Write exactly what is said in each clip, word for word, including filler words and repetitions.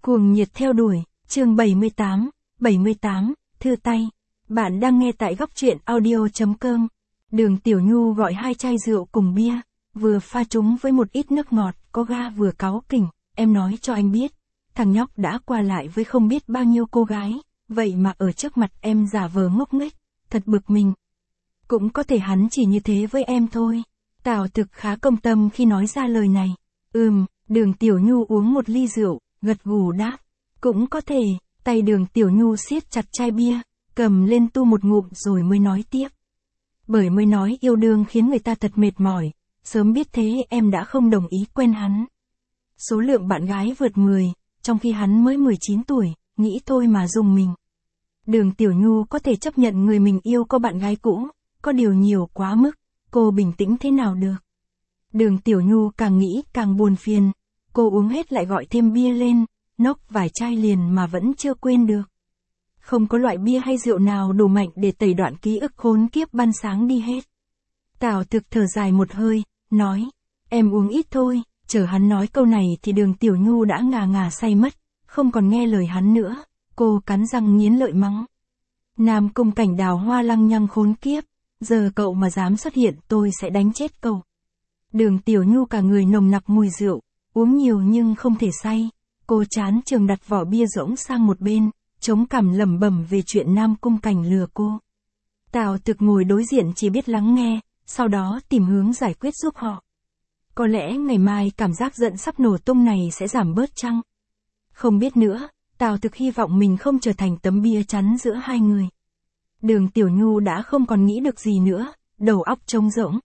Cuồng nhiệt theo đuổi, chương bảy mươi tám, bảy mươi tám, thư tay. Bạn đang nghe tại góc truyện audio.com. Đường Tiểu Nhu gọi hai chai rượu cùng bia, vừa pha chúng với một ít nước ngọt, có ga vừa cáu kỉnh. Em nói cho anh biết, thằng nhóc đã qua lại với không biết bao nhiêu cô gái, vậy mà ở trước mặt em giả vờ ngốc nghếch, thật bực mình. Cũng có thể hắn chỉ như thế với em thôi. Tào Thực khá công tâm khi nói ra lời này. Ừm, Đường Tiểu Nhu uống một ly rượu, gật gù đáp. Cũng có thể, tay Đường Tiểu Nhu siết chặt chai bia, cầm lên tu một ngụm rồi mới nói tiếp. Bởi mới nói yêu đương khiến người ta thật mệt mỏi, sớm biết thế em đã không đồng ý quen hắn. Số lượng bạn gái vượt mười, trong khi hắn mới mười chín tuổi, nghĩ thôi mà dùng mình. Đường Tiểu Nhu có thể chấp nhận người mình yêu có bạn gái cũ, có điều nhiều quá mức, cô bình tĩnh thế nào được. Đường Tiểu Nhu càng nghĩ càng buồn phiền, cô uống hết lại gọi thêm bia lên, nốc vài chai liền mà vẫn chưa quên được. Không có loại bia hay rượu nào đủ mạnh để tẩy đoạn ký ức khốn kiếp ban sáng đi hết. Tào Thực thở dài một hơi, nói, em uống ít thôi, chờ hắn nói câu này thì Đường Tiểu Nhu đã ngà ngà say mất, không còn nghe lời hắn nữa, cô cắn răng nghiến lợi mắng. Nam Cung Cảnh đào hoa lăng nhăng khốn kiếp, giờ cậu mà dám xuất hiện tôi sẽ đánh chết cậu. Đường Tiểu Nhu cả người nồng nặc mùi rượu, uống nhiều nhưng không thể say, cô chán chường đặt vỏ bia rỗng sang một bên, chống cằm lẩm bẩm về chuyện Nam Cung Cảnh lừa cô. Tào Thực ngồi đối diện chỉ biết lắng nghe, sau đó tìm hướng giải quyết giúp họ. Có lẽ ngày mai cảm giác giận sắp nổ tung này sẽ giảm bớt chăng? Không biết nữa, Tào Thực hy vọng mình không trở thành tấm bia chắn giữa hai người. Đường Tiểu Nhu đã không còn nghĩ được gì nữa, đầu óc trống rỗng.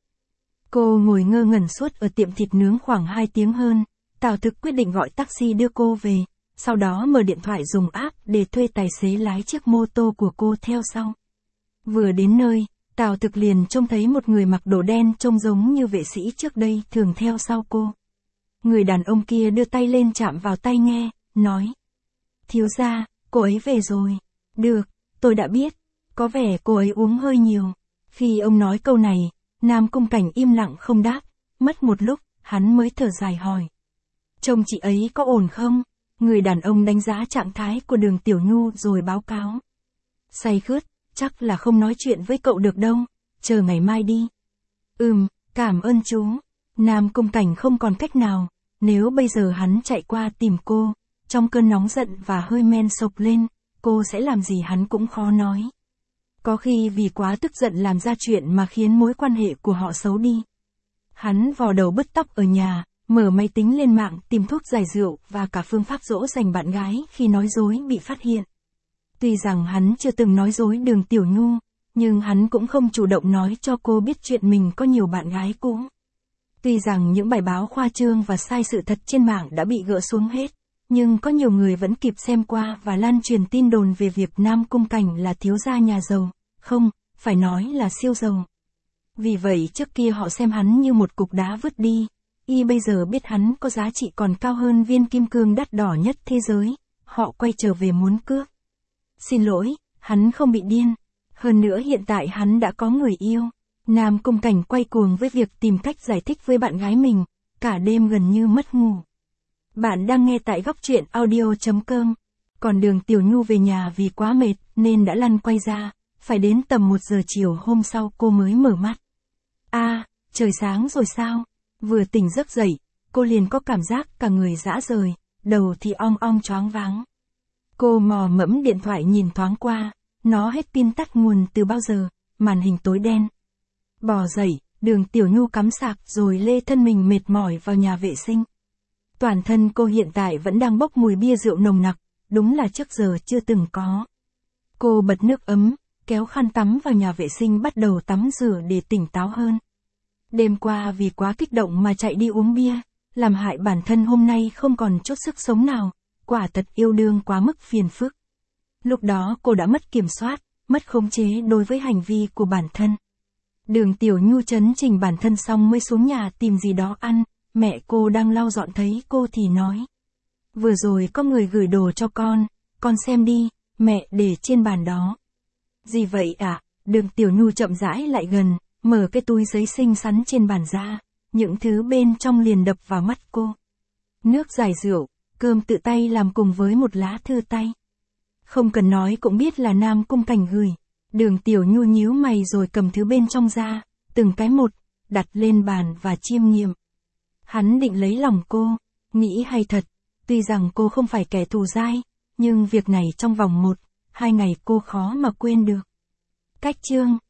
Cô ngồi ngơ ngẩn suốt ở tiệm thịt nướng khoảng hai tiếng hơn, Tào Thực quyết định gọi taxi đưa cô về, sau đó mở điện thoại dùng app để thuê tài xế lái chiếc mô tô của cô theo sau. Vừa đến nơi, Tào Thực liền trông thấy một người mặc đồ đen trông giống như vệ sĩ trước đây thường theo sau cô. Người đàn ông kia đưa tay lên chạm vào tai nghe, nói. Thiếu gia, cô ấy về rồi. Được, tôi đã biết. Có vẻ cô ấy uống hơi nhiều. Khi ông nói câu này, Nam Cung Cảnh im lặng không đáp, mất một lúc, hắn mới thở dài hỏi. Trông chị ấy có ổn không? Người đàn ông đánh giá trạng thái của Đường Tiểu Nhu rồi báo cáo. Say khướt, chắc là không nói chuyện với cậu được đâu, chờ ngày mai đi. Ừm, cảm ơn chú. Nam Cung Cảnh không còn cách nào, nếu bây giờ hắn chạy qua tìm cô, trong cơn nóng giận và hơi men sộc lên, cô sẽ làm gì hắn cũng khó nói. Có khi vì quá tức giận làm ra chuyện mà khiến mối quan hệ của họ xấu đi. Hắn vò đầu bứt tóc ở nhà, mở máy tính lên mạng tìm thuốc giải rượu và cả phương pháp dỗ dành bạn gái khi nói dối bị phát hiện. Tuy rằng hắn chưa từng nói dối Đường Tiểu Nhu, nhưng hắn cũng không chủ động nói cho cô biết chuyện mình có nhiều bạn gái cũ. Tuy rằng những bài báo khoa trương và sai sự thật trên mạng đã bị gỡ xuống hết, nhưng có nhiều người vẫn kịp xem qua và lan truyền tin đồn về việc Nam Cung Cảnh là thiếu gia nhà giàu, không, phải nói là siêu giàu. Vì vậy trước kia họ xem hắn như một cục đá vứt đi, y bây giờ biết hắn có giá trị còn cao hơn viên kim cương đắt đỏ nhất thế giới, họ quay trở về muốn cướp. Xin lỗi, hắn không bị điên, hơn nữa hiện tại hắn đã có người yêu. Nam Cung Cảnh quay cuồng với việc tìm cách giải thích với bạn gái mình, cả đêm gần như mất ngủ. Bạn đang nghe tại góc truyện audio.com. Còn Đường Tiểu Nhu về nhà vì quá mệt nên đã lăn quay ra, phải đến tầm một giờ chiều hôm sau cô mới mở mắt. A, à, trời sáng rồi sao? Vừa tỉnh giấc dậy, cô liền có cảm giác cả người rã rời, đầu thì ong ong choáng váng. Cô mò mẫm điện thoại nhìn thoáng qua, nó hết pin tắt nguồn từ bao giờ, màn hình tối đen. Bò dậy, Đường Tiểu Nhu cắm sạc rồi lê thân mình mệt mỏi vào nhà vệ sinh. Toàn thân cô hiện tại vẫn đang bốc mùi bia rượu nồng nặc, đúng là trước giờ chưa từng có. Cô bật nước ấm, kéo khăn tắm vào nhà vệ sinh bắt đầu tắm rửa để tỉnh táo hơn. Đêm qua vì quá kích động mà chạy đi uống bia, làm hại bản thân hôm nay không còn chút sức sống nào, quả thật yêu đương quá mức phiền phức. Lúc đó cô đã mất kiểm soát, mất khống chế đối với hành vi của bản thân. Đường Tiểu Nhu chấn chỉnh bản thân xong mới xuống nhà tìm gì đó ăn, mẹ cô đang lau dọn thấy cô thì nói. Vừa rồi có người gửi đồ cho con, con xem đi, mẹ để trên bàn đó. Gì vậy ạ? À? Đường Tiểu Nhu chậm rãi lại gần, mở cái túi giấy xinh xắn trên bàn ra, những thứ bên trong liền đập vào mắt cô. Nước giải rượu, cơm tự tay làm cùng với một lá thư tay. Không cần nói cũng biết là Nam Cung Cảnh gửi. Đường Tiểu Nhu nhíu mày rồi cầm thứ bên trong ra, từng cái một, đặt lên bàn và chiêm nghiệm. Hắn định lấy lòng cô, nghĩ hay thật, tuy rằng cô không phải kẻ thù dai, nhưng việc này trong vòng một, hai ngày cô khó mà quên được. Cách chương